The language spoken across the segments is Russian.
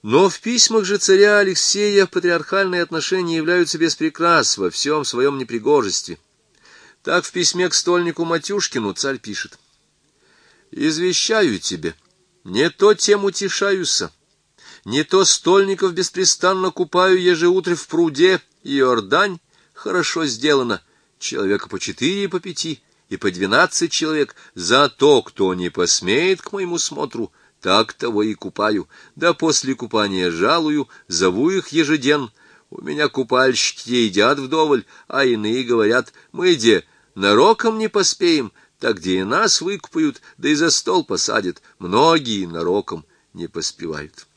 Но в письмах же царя Алексея патриархальные отношения являются без прикрас во всем своем непригожестве. Так в письме к стольнику Матюшкину царь пишет: «Извещаю тебе, не то тем утешаюся, не то стольников беспрестанно купаю ежеутре в пруде, и Иордань хорошо сделано, человека по 4 и по 5, и по 12 человек, за то, кто не посмеет к моему смотру, так того и купаю, да после купания жалую, зову их ежеден. У меня купальщики едят вдоволь, а иные говорят: мы где нароком не поспеем, так где и нас выкупают, да и за стол посадят. Многие нароком не поспевают».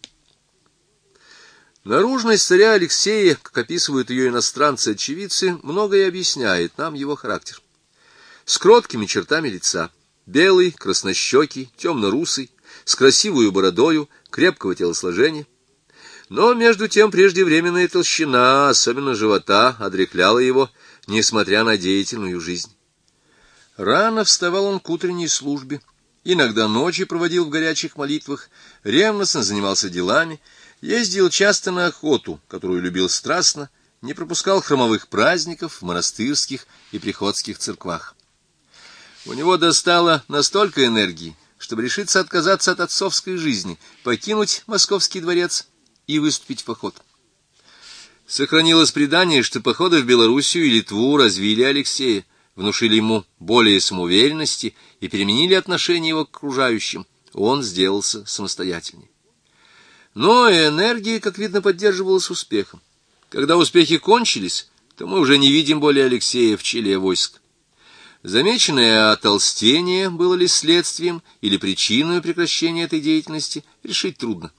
Наружность царя Алексея, как описывают ее иностранцы-очевидцы, многое объясняет нам его характер. С кроткими чертами лица, белый, краснощекий, темно-русый, с красивою бородою, крепкого телосложения. Но, между тем, преждевременная толщина, особенно живота, одряхляла его, несмотря на деятельную жизнь. Рано вставал он к утренней службе, иногда ночи проводил в горячих молитвах, ревностно занимался делами, ездил часто на охоту, которую любил страстно, не пропускал храмовых праздников в монастырских и приходских церквах. У него достало настолько энергии, чтобы решиться отказаться от отцовской жизни, покинуть московский дворец и выступить в поход. Сохранилось предание, что походы в Белоруссию и Литву развили Алексея, внушили ему более самоуверенности и переменили отношение его к окружающим. Он сделался самостоятельнее. Но энергия, как видно, поддерживалась успехом. Когда успехи кончились, то мы уже не видим более Алексея в челе войск. Замеченное отолстение было ли следствием или причиной прекращения этой деятельности, решить трудно.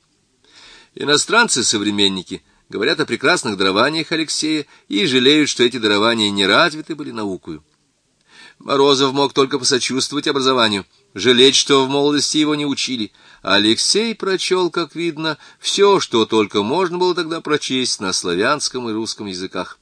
Иностранцы-современники говорят о прекрасных дарованиях Алексея и жалеют, что эти дарования не развиты были наукою. Морозов мог только посочувствовать образованию, жалеть, что в молодости его не учили. А Алексей прочел, как видно, все, что только можно было тогда прочесть на славянском и русском языках.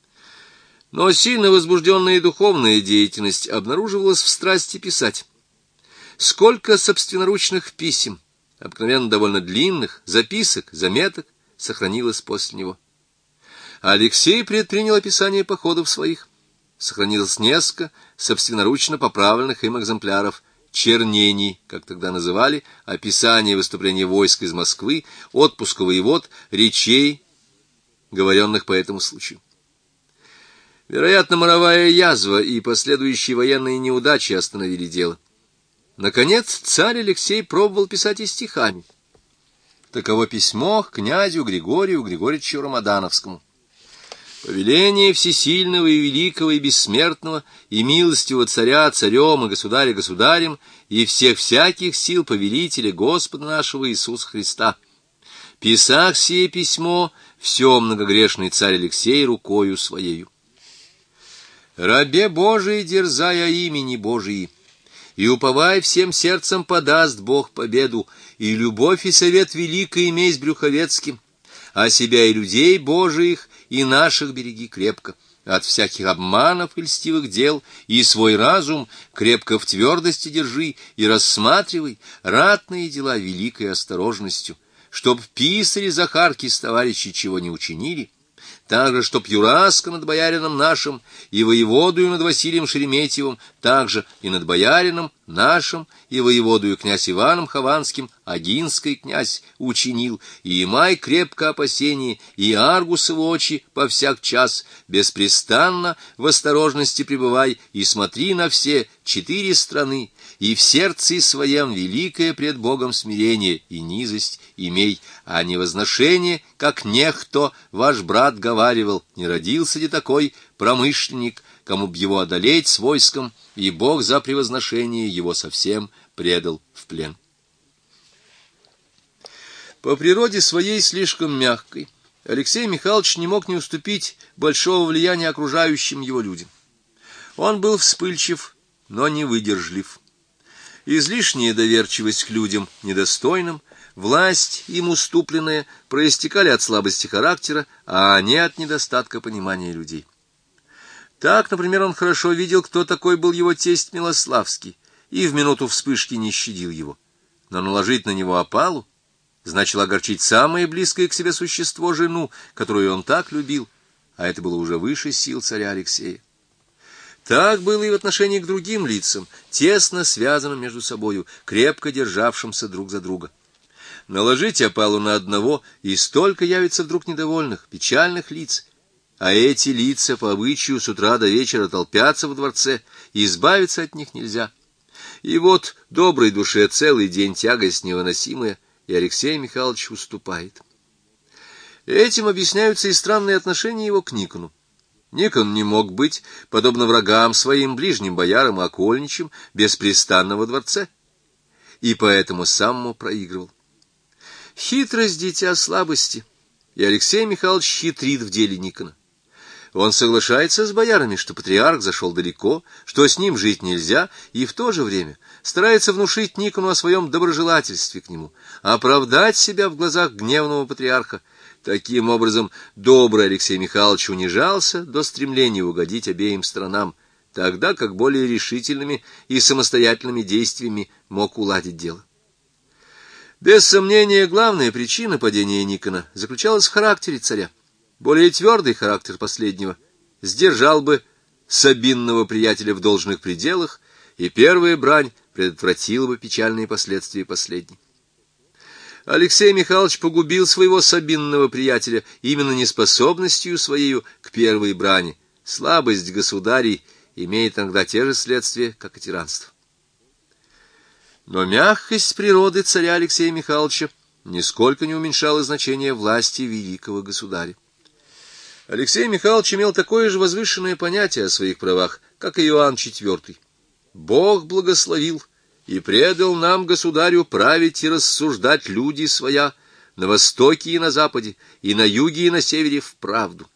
Но сильно возбужденная духовная деятельность обнаруживалась в страсти писать. Сколько собственноручных писем, обыкновенно довольно длинных, записок, заметок, сохранилось после него. Алексей предпринял описание походов своих. Сохранилось несколько собственноручно поправленных им экземпляров чернений, как тогда называли, описание выступления войск из Москвы, отпуска воевод, речей, говоренных по этому случаю. Вероятно, моровая язва и последующие военные неудачи остановили дело. Наконец, царь Алексей пробовал писать и стихами. Таково письмо к князю Григорию Григорьевичу Рамадановскому. «Повеление всесильного и великого и бессмертного и милостивого царя царем и государя государем и всех всяких сил повелителя Господа нашего Иисуса Христа. Писах сие письмо все многогрешный царь Алексей рукою своею. Рабе Божий, дерзая имени Божии, и уповай всем сердцем подаст Бог победу, и любовь и совет великий имей с Брюховецким, а себя и людей Божиих и наших береги крепко, от всяких обманов и льстивых дел, и свой разум крепко в твердости держи, и рассматривай ратные дела великой осторожностью, чтоб писари Захарки с товарищей чего не учинили, также, чтоб Юраска над боярином нашим и воеводою над Василием Шереметьевым, также и над боярином нашим и воеводою князь Иваном Хованским, Агинский князь, учинил, и имай крепко опасение, и аргусовы очи по всяк час, беспрестанно в осторожности пребывай, и смотри на все 4 страны, и в сердце своем великое пред Богом смирение и низость имей, а не возношение, как нехто ваш брат говаривал, не родился ли такой промышленник, кому б его одолеть с войском, и Бог за превозношение его совсем предал в плен». По природе своей слишком мягкой, Алексей Михайлович не мог не уступить большого влияния окружающим его людям. Он был вспыльчив, но не выдержлив. Излишняя доверчивость к людям недостойным, власть им уступленная проистекали от слабости характера, а не от недостатка понимания людей. Так, например, он хорошо видел, кто такой был его тесть Милославский, и в минуту вспышки не щадил его. Но наложить на него опалу, значило огорчить самое близкое к себе существо, жену, которую он так любил, а это было уже выше сил царя Алексея. Так было и в отношении к другим лицам, тесно связанным между собою, крепко державшимся друг за друга. Наложить опалу на одного, и столько явится вдруг недовольных, печальных лиц, а эти лица по обычаю с утра до вечера толпятся во дворце, и избавиться от них нельзя. И вот доброй душе целый день тягость невыносимая, и Алексей Михайлович уступает. Этим объясняются и странные отношения его к Никону. Никон не мог быть, подобно врагам своим ближним боярам и окольничьим, беспрестанно во дворце, и поэтому самому проигрывал. Хитрость — дитя слабости, и Алексей Михайлович хитрит в деле Никона. Он соглашается с боярами, что патриарх зашел далеко, что с ним жить нельзя, и в то же время старается внушить Никону о своем доброжелательстве к нему, оправдать себя в глазах гневного патриарха. Таким образом, добрый Алексей Михайлович унижался до стремления угодить обеим сторонам, тогда как более решительными и самостоятельными действиями мог уладить дело. Без сомнения, главная причина падения Никона заключалась в характере царя. Более твердый характер последнего сдержал бы Сабинного приятеля в должных пределах, и первая брань предотвратила бы печальные последствия последней. Алексей Михайлович погубил своего Сабинного приятеля именно неспособностью своею к первой брани. Слабость государей имеет иногда те же следствия, как и тиранство. Но мягкость природы царя Алексея Михайловича нисколько не уменьшала значения власти великого государя. Алексей Михайлович имел такое же возвышенное понятие о своих правах, как и Иоанн IV. «Бог благословил и предал нам, государю, править и рассуждать люди своя на востоке и на западе, и на юге и на севере в правду».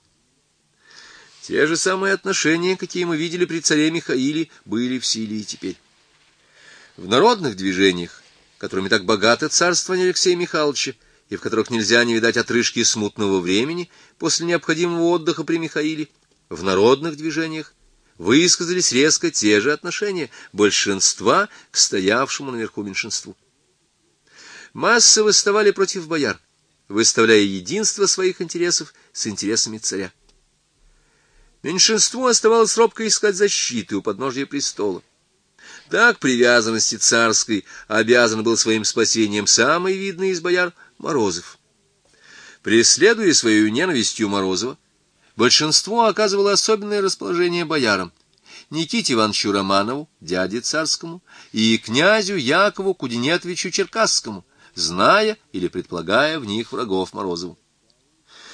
Те же самые отношения, какие мы видели при царе Михаиле, были в силе и теперь. В народных движениях, которыми так богато царствование Алексея Михайловича, и в которых нельзя не видать отрыжки смутного времени после необходимого отдыха при Михаиле, в народных движениях высказались резко те же отношения большинства к стоявшему наверху меньшинству. Массы восставали против бояр, выставляя единство своих интересов с интересами царя. Меньшинству оставалось робко искать защиты у подножия престола. Так привязанности царской обязан был своим спасением самый видный из бояр Морозов. Преследуя своей ненавистью Морозова, большинство оказывало особенное расположение боярам: Никите Ивановичу Романову, дяде царскому, и князю Якову Кудинетовичу Черкасскому, зная или предполагая в них врагов Морозову.